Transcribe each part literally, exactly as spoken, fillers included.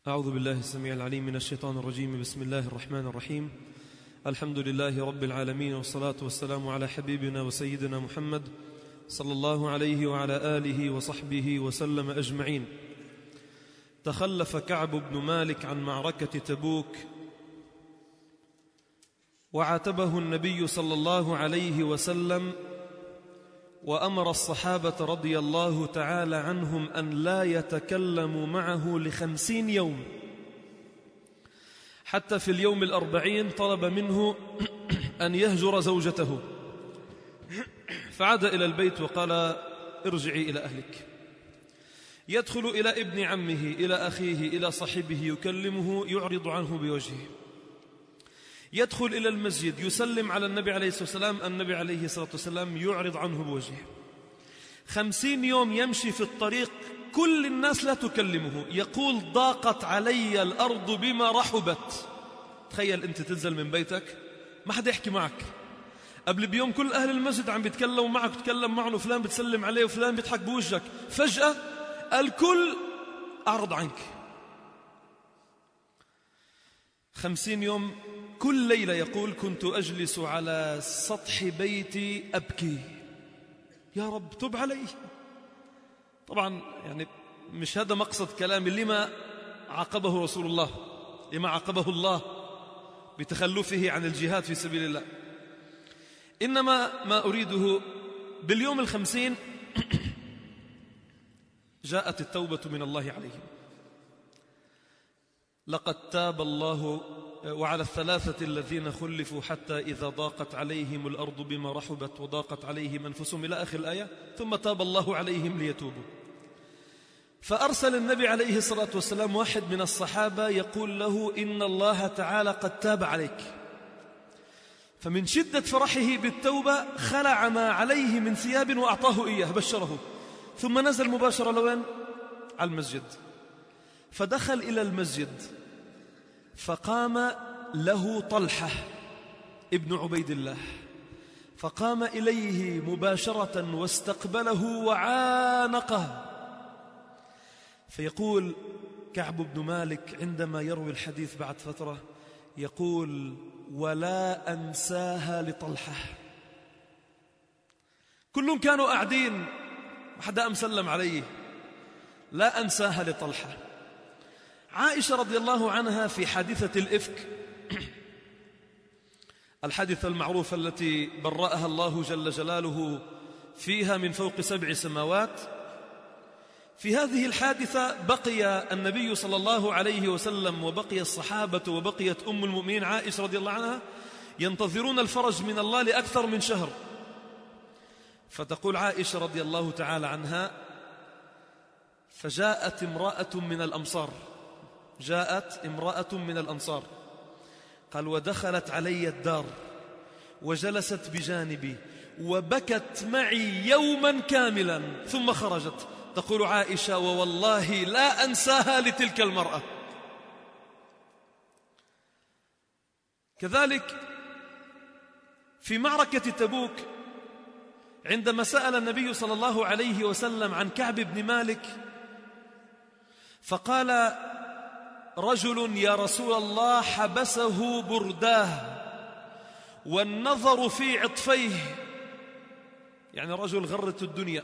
أعوذ بالله السميع العليم من الشيطان الرجيم. بسم الله الرحمن الرحيم. الحمد لله رب العالمين، والصلاة والسلام على حبيبنا وسيدنا محمد صلى الله عليه وعلى آله وصحبه وسلم أجمعين. تخلف كعب بن مالك عن معركة تبوك، وعاتبه النبي صلى الله عليه وسلم، وأمر الصحابة رضي الله تعالى عنهم أن لا يتكلموا معه لخمسين يوم، حتى في اليوم الأربعين طلب منه أن يهجر زوجته، فعاد إلى البيت وقال: ارجعي إلى أهلك. يدخل إلى ابن عمه، إلى أخيه، إلى صاحبه، يكلمه، يعرض عنه بوجهه. يدخل إلى المسجد، يسلم على النبي عليه الصلاة والسلام، النبي عليه الصلاة والسلام يعرض عنه بوجهه. خمسين يوم يمشي في الطريق، كل الناس لا تكلمه، يقول: ضاقت علي الأرض بما رحبت. تخيل أنت تنزل من بيتك ما حدا يحكي معك، قبل بيوم كل أهل المسجد عم بيتكلموا معك، تتكلم معه، وفلان بتسلم عليه، وفلان بيضحك بوجهك، فجأة الكل أعرض عنك. خمسين يوم، كل ليلة يقول: كنت أجلس على سطح بيتي أبكي، يا رب تب علي. طبعا يعني مش هذا مقصد كلامي، لما عاقبه رسول الله، لما عاقبه الله بتخلفه عن الجهاد في سبيل الله. إنما ما أريده باليوم الخمسين جاءت التوبة من الله عليهم. لقد تاب الله وعلى الثلاثة الذين خلفوا حتى إذا ضاقت عليهم الأرض بما رحبت وضاقت عليهم أنفسهم إلى آخر الآية، ثم تاب الله عليهم ليتوبوا. فأرسل النبي عليه الصلاة والسلام واحد من الصحابة يقول له: إن الله تعالى قد تاب عليك. فمن شدة فرحه بالتوبة خلع ما عليه من ثياب وأعطاه إياه، بشره، ثم نزل مباشرة لوين؟ على المسجد. فدخل إلى المسجد، فقام له طلحة ابن عبيد الله، فقام إليه مباشرة واستقبله وعانقه. فيقول كعب بن مالك عندما يروي الحديث بعد فترة، يقول: ولا أنساها لطلحة. كلهم كانوا قاعدين، ما حدا مسلم عليه، لا أنساها لطلحة. عائشة رضي الله عنها في حادثة الإفك، الحادثة المعروفة التي برأها الله جل جلاله فيها من فوق سبع سماوات، في هذه الحادثة بقي النبي صلى الله عليه وسلم وبقي الصحابة وبقيت أم المؤمنين عائشة رضي الله عنها ينتظرون الفرج من الله لأكثر من شهر. فتقول عائشة رضي الله تعالى عنها: فجاءت امرأة من الأمصار، جاءت امرأة من الأنصار، قال: ودخلت علي الدار وجلست بجانبي وبكت معي يوما كاملا ثم خرجت. تقول عائشة: ووالله لا أنساها لتلك المرأة. كذلك في معركة تبوك، عندما سأل النبي صلى الله عليه وسلم عن كعب بن مالك، فقال رجل: يا رسول الله، حبسه برداه والنظر في عطفيه، يعني رجل غرت الدنيا.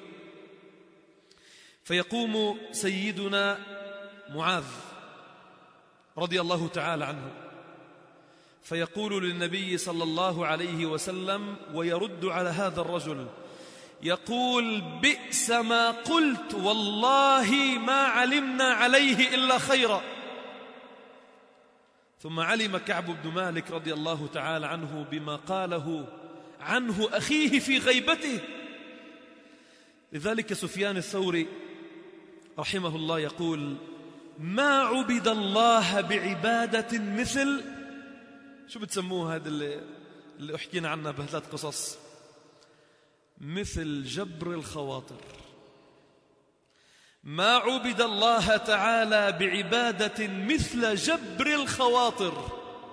فيقوم سيدنا معاذ رضي الله تعالى عنه فيقول للنبي صلى الله عليه وسلم ويرد على هذا الرجل، يقول: بئس ما قلت، والله ما علمنا عليه إلا خيرا. ثم علم كعب بن مالك رضي الله تعالى عنه بما قاله عنه أخيه في غيبته. لذلك سفيان الثوري رحمه الله يقول: ما عبد الله بعبادة مثل، شو بتسموه هذا اللي, اللي أحكينا عنه بثلاث قصص، مثل جبر الخواطر. ما عبد الله تعالى بعبادة مثل جبر الخواطر.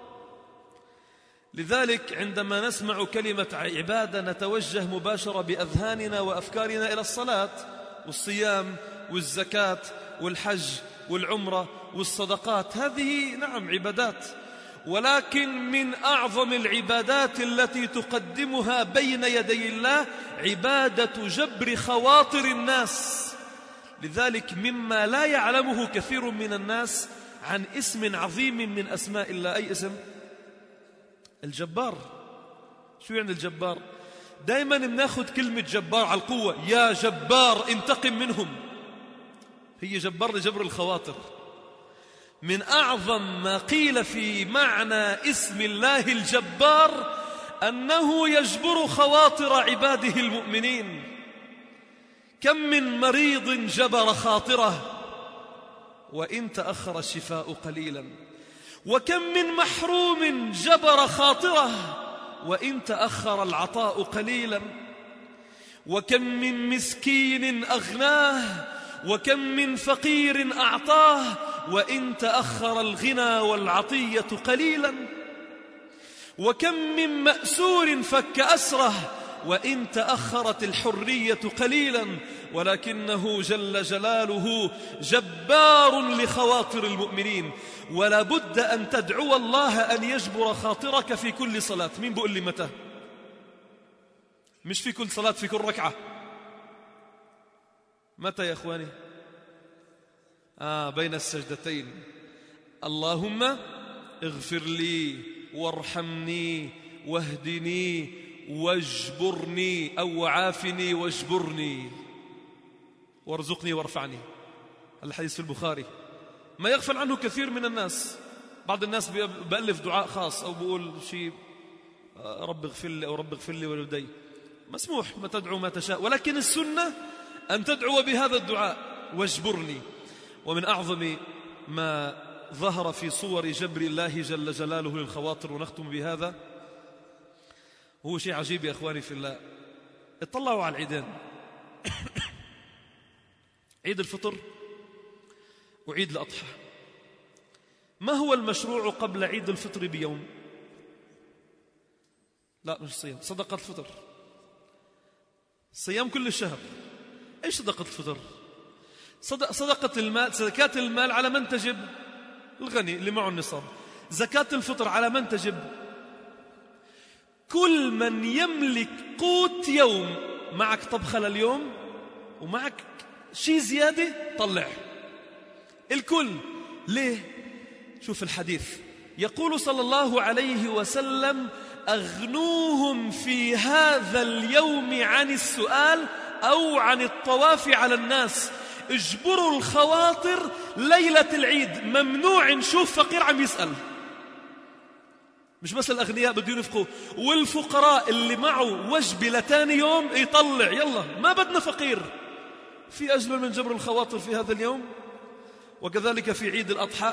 لذلك عندما نسمع كلمة عبادة نتوجه مباشرة بأذهاننا وأفكارنا إلى الصلاة والصيام والزكاة والحج والعمرة والصدقات، هذه نعم عبادات، ولكن من أعظم العبادات التي تقدمها بين يدي الله عبادة جبر خواطر الناس. لذلك مما لا يعلمه كثير من الناس عن اسم عظيم من أسماء الله، أي اسم؟ الجبار. شو يعني الجبار؟ دائما بناخذ كلمة جبار على القوة، يا جبار انتقم منهم. هي جبار لجبر الخواطر. من أعظم ما قيل في معنى اسم الله الجبار أنه يجبر خواطر عباده المؤمنين. كم من مريض جبر خاطره وإن تأخر الشفاء قليلا، وكم من محروم جبر خاطره وإن تأخر العطاء قليلا، وكم من مسكين أغناه، وكم من فقير أعطاه وإن تأخر الغنى والعطية قليلا، وكم من مأسور فك أسره وإن تأخرت الحرية قليلا، ولكنه جل جلاله جبار لخواطر المؤمنين. ولا بد أن تدعو الله أن يجبر خاطرك في كل صلاة. مين بقول لي متى؟ مش في كل صلاة، في كل ركعة. متى يا أخواني؟ آه بين السجدتين. اللهم اغفر لي وارحمني واهدني واجبرني، أو عافني واجبرني وارزقني وارفعني. الحديث في البخاري، ما يغفل عنه كثير من الناس. بعض الناس بألف دعاء خاص أو بقول شيء رب اغفر لي أو رب اغفر لي ولدي، مسموح ما تدعو ما تشاء، ولكن السنة أن تدعو بهذا الدعاء واجبرني. ومن أعظم ما ظهر في صور جبر الله جل جلاله للخواطر، ونختم بهذا، هو شيء عجيب يا أخواني في الله. اطلعوا على العيدين، عيد الفطر وعيد الأضحى. ما هو المشروع قبل عيد الفطر بيوم؟ لا مش صيام، صدقة الفطر. صيام كل الشهر. ايش صدقة الفطر؟ صدق صدقة المال، زكاة المال على من تجب؟ الغني اللي معه النصاب. زكاة الفطر على من تجب؟ كل من يملك قوت يوم. معك طبخة لليوم ومعك شيء زيادة طلع الكل. ليه؟ شوف الحديث يقول صلى الله عليه وسلم: أغنوهم في هذا اليوم عن السؤال أو عن الطواف على الناس. اجبروا الخواطر ليلة العيد. ممنوع نشوف فقير عم يسأل. مش بس الأغنياء بده ينفقوا، والفقراء اللي معه وجبة لتاني يوم يطلع. يلا ما بدنا فقير. في أجمل من جبر الخواطر في هذا اليوم. وكذلك في عيد الأضحى،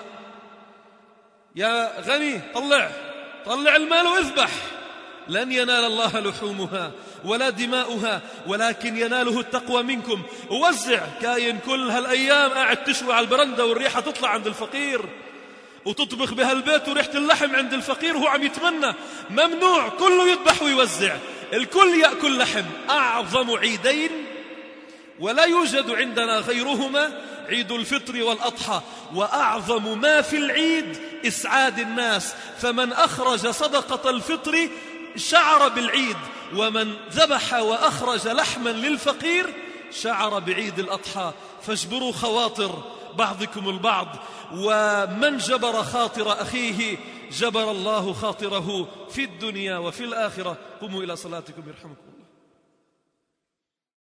يا غني طلع طلع المال واذبح. لن ينال الله لحومها ولا دماؤها ولكن يناله التقوى منكم. ووزع. كاين كل هالأيام قاعد تشوي على البرندة والريحة تطلع عند الفقير، وتطبخ بهالبيت وريحة اللحم عند الفقير وهو عم يتمنى. ممنوع. كله يذبح ويوزع، الكل يأكل لحم. أعظم عيدين ولا يوجد عندنا غيرهما عيد الفطر والأضحى. وأعظم ما في العيد إسعاد الناس. فمن أخرج صدقة الفطر شعر بالعيد، ومن ذبح وأخرج لحما للفقير شعر بعيد الأضحى. فاجبروا خواطر بعضكم البعض، ومن جبر خاطر أخيه جبر الله خاطره في الدنيا وفي الآخرة. قوموا إلى صلاتكم يرحمكم.